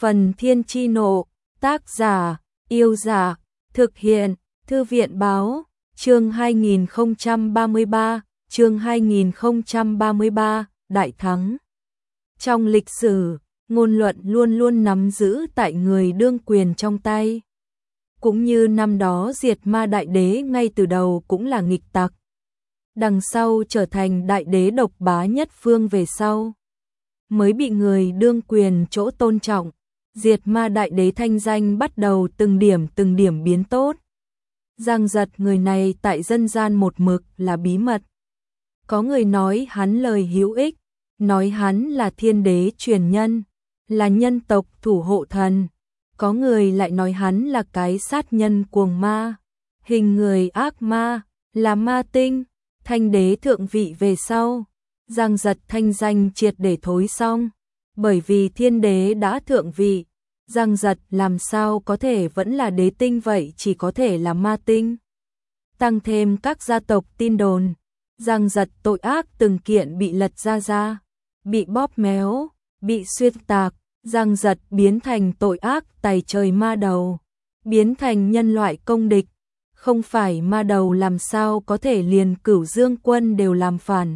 Phần Thiên Chi Nộ, tác giả, Yêu Giả, thực hiện, Thư viện Báo, chương 2033, Đại Thắng. Trong lịch sử, ngôn luận luôn luôn nắm giữ tại người đương quyền trong tay. Cũng như năm đó diệt ma đại đế ngay từ đầu cũng là nghịch tặc. Đằng sau trở thành đại đế độc bá nhất phương về sau. Mới bị người đương quyền chỗ tôn trọng, diệt ma đại đế thanh danh bắt đầu từng điểm biến tốt. Giang Giật người này tại dân gian một mực là bí mật. Có người nói hắn lời hữu ích, nói hắn là thiên đế truyền nhân, là nhân tộc thủ hộ thần. Có người lại nói hắn là cái sát nhân cuồng ma, hình người ác ma, là ma tinh. Thanh đế thượng vị về sau, Giang Giật thanh danh triệt để thối xong. Bởi vì thiên đế đã thượng vị, Giang Giật làm sao có thể vẫn là đế tinh vậy, chỉ có thể là ma tinh. Tăng thêm các gia tộc tin đồn, Giang Giật tội ác từng kiện bị lật ra, bị bóp méo, bị xuyên tạc. Giang Giật biến thành tội ác tày trời ma đầu, biến thành nhân loại công địch. Không phải ma đầu làm sao có thể liền Cửu Dương quân đều làm phản.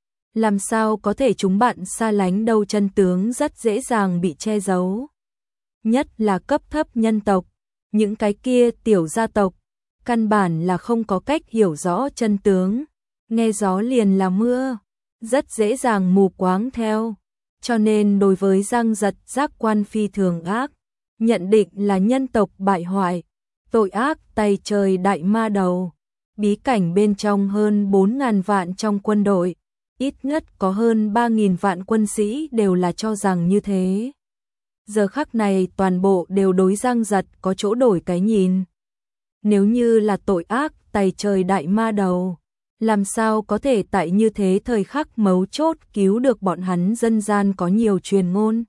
Làm sao có thể chúng bạn xa lánh đâu, chân tướng rất dễ dàng bị che giấu. Nhất là cấp thấp nhân tộc, những cái kia tiểu gia tộc, căn bản là không có cách hiểu rõ chân tướng. Nghe gió liền là mưa, rất dễ dàng mù quáng theo. Cho nên đối với Giang Giật giác quan phi thường ác, nhận định là nhân tộc bại hoại, tội ác tày trời đại ma đầu. Bí cảnh bên trong hơn 4.000 vạn trong quân đội, ít nhất có hơn 3.000 vạn quân sĩ đều là cho rằng như thế. Giờ khắc này toàn bộ đều đối Giang Giật có chỗ đổi cái nhìn. Nếu như là tội ác tày trời đại ma đầu, làm sao có thể tại như thế thời khắc mấu chốt cứu được bọn hắn? Dân gian có nhiều truyền ngôn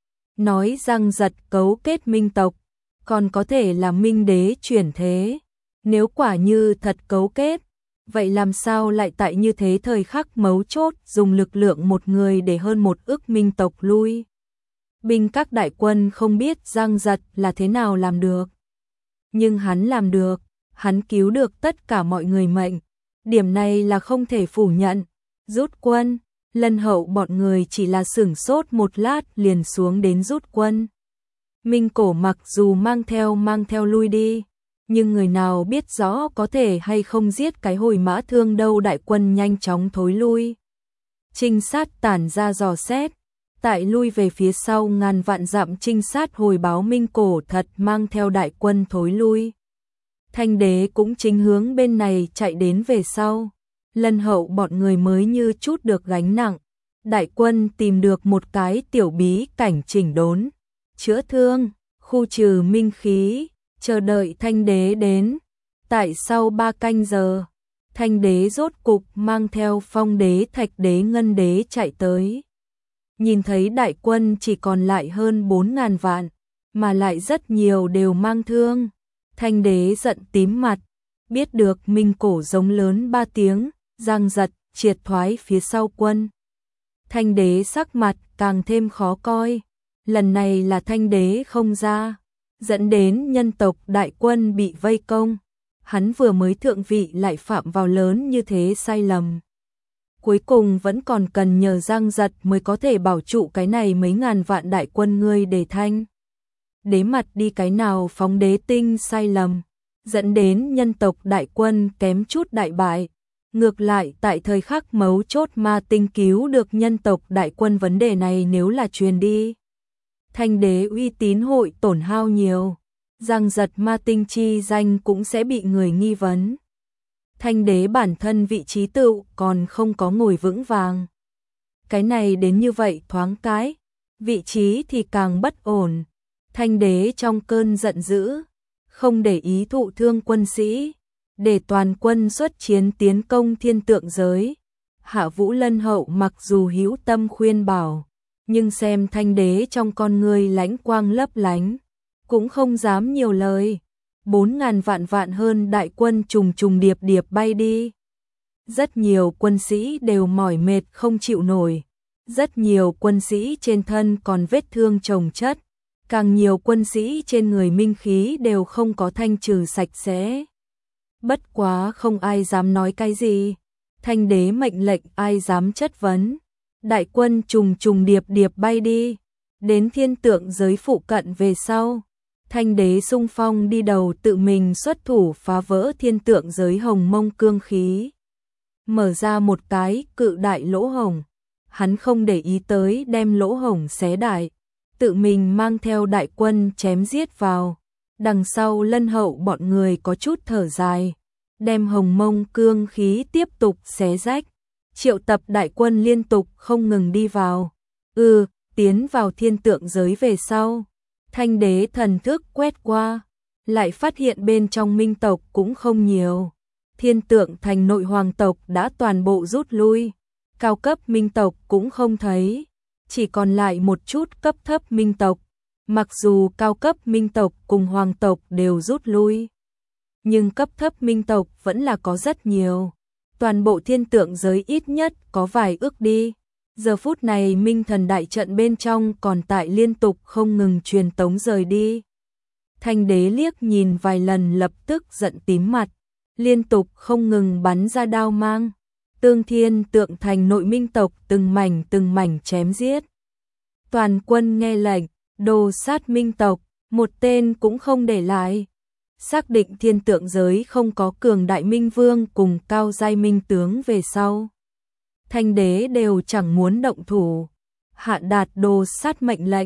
nói Giang Giật cấu kết minh tộc, còn có thể là minh đế chuyển thế. Nếu quả như thật cấu kết, vậy làm sao lại tại như thế thời khắc mấu chốt dùng lực lượng một người để hơn 1 ức minh tộc lui binh? Các đại quân không biết Giang Giật là thế nào làm được, nhưng hắn làm được, hắn cứu được tất cả mọi người mệnh. Điểm này là không thể phủ nhận. Rút quân, Lân Hậu bọn người chỉ là sửng sốt một lát liền xuống đến rút quân. Minh Cổ mặc dù mang theo lui đi, nhưng người nào biết rõ có thể hay không giết cái hồi mã thương đâu. Đại quân nhanh chóng thối lui. Trinh sát tản ra dò xét, tại lui về phía sau ngàn vạn dặm trinh sát hồi báo Minh Cổ thật mang theo đại quân thối lui. Thanh đế cũng chính hướng bên này chạy đến về sau. Lân Hậu bọn người mới như chút được gánh nặng. Đại quân tìm được một cái tiểu bí cảnh chỉnh đốn, chữa thương, khu trừ minh khí, chờ đợi thanh đế đến. Tại sau 3 canh giờ, thanh đế rốt cục mang theo Phong đế, Thạch đế, Ngân đế chạy tới. Nhìn thấy đại quân chỉ còn lại hơn 4.000 vạn, mà lại rất nhiều đều mang thương. Thanh đế giận tím mặt, biết được Minh Cổ giống lớn 3 tiếng, Giang Giật triệt thoái phía sau quân. Thanh đế sắc mặt càng thêm khó coi, lần này là thanh đế không ra, dẫn đến nhân tộc đại quân bị vây công. Hắn vừa mới thượng vị lại phạm vào lớn như thế sai lầm. Cuối cùng vẫn còn cần nhờ Giang Giật mới có thể bảo trụ cái này mấy ngàn vạn đại quân ngươi để thanh đế mặt đi cái nào phóng đế tinh sai lầm, dẫn đến nhân tộc đại quân kém chút đại bại. Ngược lại tại thời khắc mấu chốt ma tinh cứu được nhân tộc đại quân. Vấn đề này nếu là truyền đi, thanh đế uy tín hội tổn hao nhiều, Giang Giật ma tinh chi danh cũng sẽ bị người nghi vấn. Thanh đế bản thân vị trí tựu còn không có ngồi vững vàng, cái này đến như vậy thoáng cái, vị trí thì càng bất ổn. Thanh đế trong cơn giận dữ, không để ý thụ thương quân sĩ, để toàn quân xuất chiến tiến công thiên tượng giới. Hạ Vũ Lân Hậu mặc dù hữu tâm khuyên bảo, nhưng xem thanh đế trong con ngươi lãnh quang lấp lánh, cũng không dám nhiều lời. 4.000 vạn hơn đại quân trùng điệp bay đi. Rất nhiều quân sĩ đều mỏi mệt không chịu nổi, rất nhiều quân sĩ trên thân còn vết thương chồng chất. càng nhiều quân sĩ trên người Minh khí đều không có thanh trừ sạch sẽ. Bất quá không ai dám nói cái gì, Thanh đế mệnh lệnh ai dám chất vấn. Đại quân trùng trùng điệp điệp bay đi, đến thiên tượng giới phụ cận về sau. Thanh đế xung phong đi đầu tự mình xuất thủ phá vỡ thiên tượng giới hồng mông cương khí. Mở ra một cái cự đại lỗ hổng, hắn không để ý tới đem lỗ hổng xé đại, tự mình mang theo đại quân chém giết vào. Đằng sau Lân Hậu bọn người có chút thở dài, đem hồng mông cương khí tiếp tục xé rách, triệu tập đại quân liên tục không ngừng đi vào. Tiến vào thiên tượng giới về sau, Thanh đế thần thức quét qua, lại phát hiện bên trong minh tộc cũng không nhiều. Thiên tượng thành nội hoàng tộc đã toàn bộ rút lui, cao cấp minh tộc cũng không thấy, chỉ còn lại một chút cấp thấp minh tộc. Mặc dù cao cấp minh tộc cùng hoàng tộc đều rút lui, nhưng cấp thấp minh tộc vẫn là có rất nhiều. Toàn bộ thiên tượng giới ít nhất có vài ước đi. Giờ phút này minh thần đại trận bên trong còn tại liên tục không ngừng truyền tống rời đi. Thanh đế liếc nhìn vài lần lập tức giận tím mặt, liên tục không ngừng bắn ra đao mang. Tương thiên tượng thành nội minh tộc từng mảnh chém giết. Toàn quân nghe lệnh, đồ sát minh tộc, một tên cũng không để lại. Xác định thiên tượng giới không có cường đại minh vương cùng cao giai minh tướng về sau. Thanh đế đều chẳng muốn động thủ, hạ đạt đồ sát mệnh lệnh,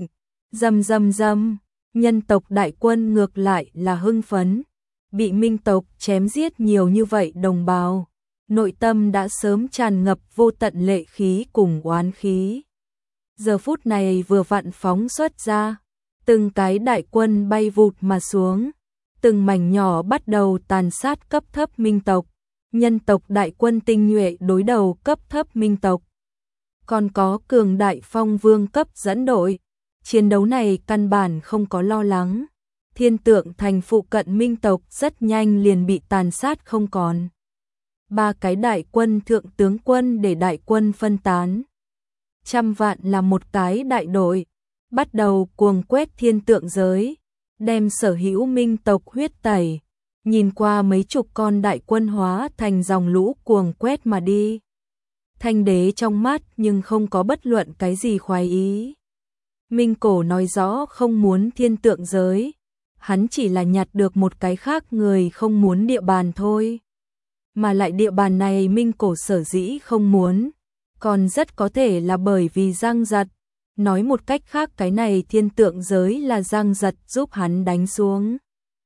rầm, nhân tộc đại quân ngược lại là hưng phấn, bị minh tộc chém giết nhiều như vậy đồng bào, nội tâm đã sớm tràn ngập vô tận lệ khí cùng oán khí. Giờ phút này vừa vặn phóng xuất ra, từng cái đại quân bay vụt mà xuống, từng mảnh nhỏ bắt đầu tàn sát cấp thấp minh tộc. Nhân tộc đại quân tinh nhuệ đối đầu cấp thấp minh tộc. Còn có cường đại phong vương cấp dẫn đội. Chiến đấu này căn bản không có lo lắng. Thiên tượng thành phụ cận minh tộc rất nhanh liền bị tàn sát không còn. 3 cái đại quân thượng tướng quân để đại quân phân tán. 100 vạn là một cái đại đội. Bắt đầu cuồng quét thiên tượng giới. Đem sở hữu minh tộc huyết tẩy. Nhìn qua mấy chục con đại quân hóa thành dòng lũ cuồng quét mà đi. Thanh đế trong mắt nhưng không có bất luận cái gì khoái ý. Minh cổ nói rõ không muốn thiên tượng giới. Hắn chỉ là nhặt được một cái khác người không muốn địa bàn thôi. Mà lại địa bàn này Minh cổ sở dĩ không muốn. Còn rất có thể là bởi vì Giang Giật. Nói một cách khác cái này thiên tượng giới là Giang Giật giúp hắn đánh xuống.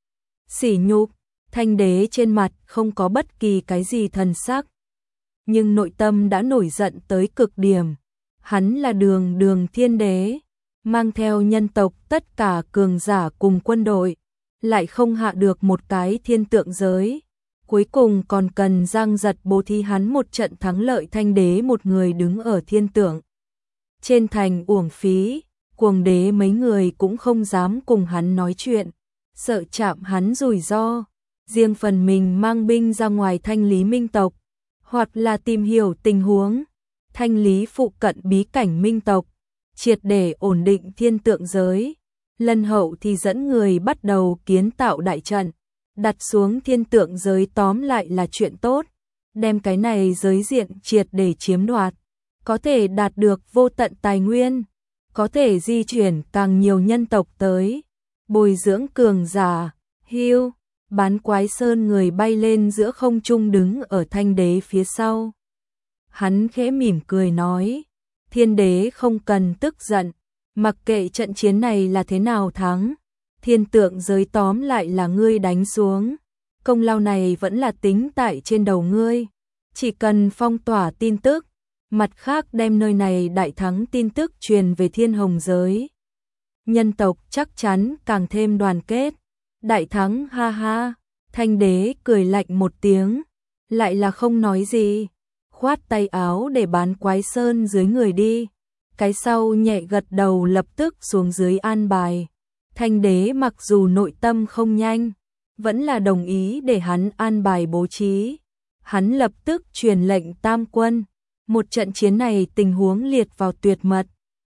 Sỉ nhục. Thanh đế trên mặt không có bất kỳ cái gì thần sắc, nhưng nội tâm đã nổi giận tới cực điểm. Hắn là đường thiên đế, mang theo nhân tộc tất cả cường giả cùng quân đội, lại không hạ được một cái thiên tượng giới. Cuối cùng còn cần Giang Giật bố thí hắn một trận thắng lợi. Thanh đế một người đứng ở thiên tượng trên thành uổng phí, cuồng đế mấy người cũng không dám cùng hắn nói chuyện, sợ chạm hắn rủi ro. Riêng phần mình mang binh ra ngoài thanh lý minh tộc, hoặc là tìm hiểu tình huống, thanh lý phụ cận bí cảnh minh tộc, triệt để ổn định thiên tượng giới. Lân Hậu thì dẫn người bắt đầu kiến tạo đại trận, đặt xuống thiên tượng giới tóm lại là chuyện tốt, đem cái này giới diện triệt để chiếm đoạt, có thể đạt được vô tận tài nguyên, có thể di chuyển càng nhiều nhân tộc tới, bồi dưỡng cường giả, hưu. Bán quái sơn người bay lên giữa không trung đứng ở thanh đế phía sau. Hắn khẽ mỉm cười nói, thiên đế không cần tức giận, mặc kệ trận chiến này là thế nào thắng, thiên tượng giới tóm lại là ngươi đánh xuống, công lao này vẫn là tính tại trên đầu ngươi, chỉ cần phong tỏa tin tức, mặt khác đem nơi này đại thắng tin tức truyền về thiên hồng giới. Nhân tộc chắc chắn càng thêm đoàn kết. Đại thắng ha ha, thanh đế cười lạnh một tiếng, lại là không nói gì, khoát tay áo để bán quái sơn dưới người đi, cái sau nhẹ gật đầu lập tức xuống dưới an bài. Thanh đế mặc dù nội tâm không nhanh, vẫn là đồng ý để hắn an bài bố trí. Hắn lập tức truyền lệnh tam quân, một trận chiến này tình huống liệt vào tuyệt mật,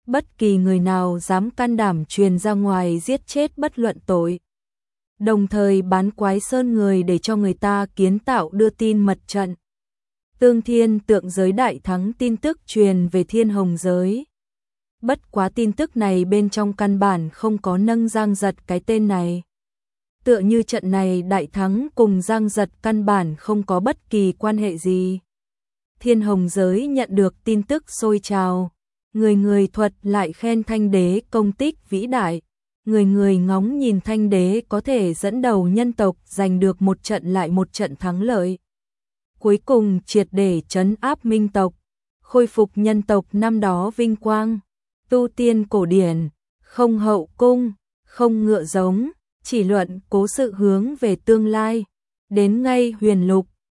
bất kỳ người nào dám can đảm truyền ra ngoài giết chết bất luận tội. Đồng thời bán Quái Sơn người để cho người ta kiến tạo đưa tin mật trận. Tương Thiên Tượng Giới đại thắng tin tức truyền về Thiên Hồng Giới. Bất quá tin tức này bên trong căn bản không có nâng Giang Giật cái tên này. Tựa như trận này đại thắng cùng Giang Giật căn bản không có bất kỳ quan hệ gì. Thiên Hồng Giới nhận được tin tức sôi trào. Người người thuật lại khen Thanh Đế công tích vĩ đại. Người người ngóng nhìn Thanh Đế có thể dẫn đầu nhân tộc giành được một trận lại một trận thắng lợi. Cuối cùng triệt để trấn áp Minh tộc, khôi phục nhân tộc năm đó vinh quang. Tu tiên cổ điển, không hậu cung, không ngựa giống, chỉ luận cố sự hướng về tương lai. Đến ngay huyền lục,